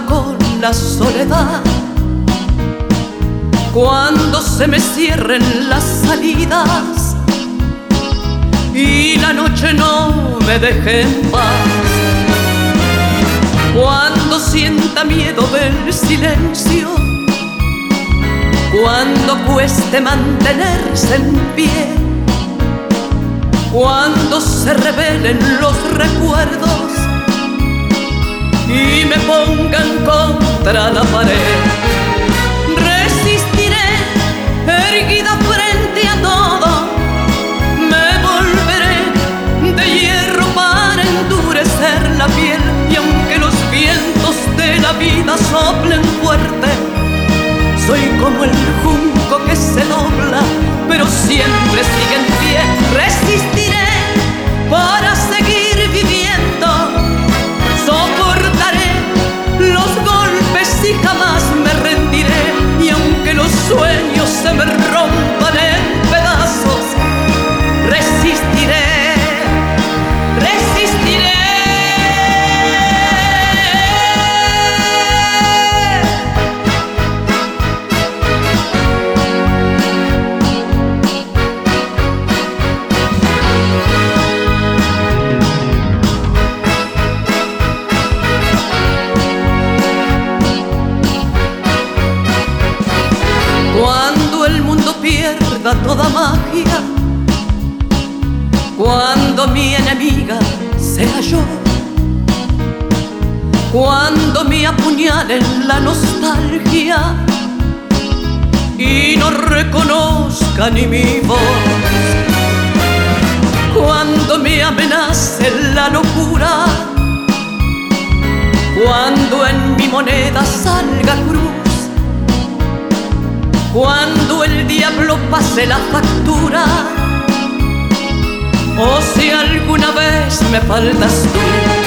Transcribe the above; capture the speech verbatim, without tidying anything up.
con la soledad, cuando se me cierren las salidas y la noche no me deje en paz, cuando sienta miedo del silencio, cuando cueste mantenerse en pie, cuando se revelen los recuerdos y me pongan contra la pared, resistiré erguida frente a todo, me volveré de hierro para endurecer la piel, y aunque los vientos de la vida soplen fuerte, soy como el junco que se dobla, pero siempre sigue en pie. Resistiré para seguir viviendo, soportaré los golpes y jamás me rendiré, y aunque los sueños se me rompan en pedazos, resistiré, resistiré. Cuando el mundo pierda toda magia, cuando mi enemiga sea yo, cuando me apuñalen la nostalgia y no reconozca ni mi voz, cuando me amenace la locura, cuando en mi moneda salga cruz, cuando el diablo pase la factura, o si alguna vez me faltas tú.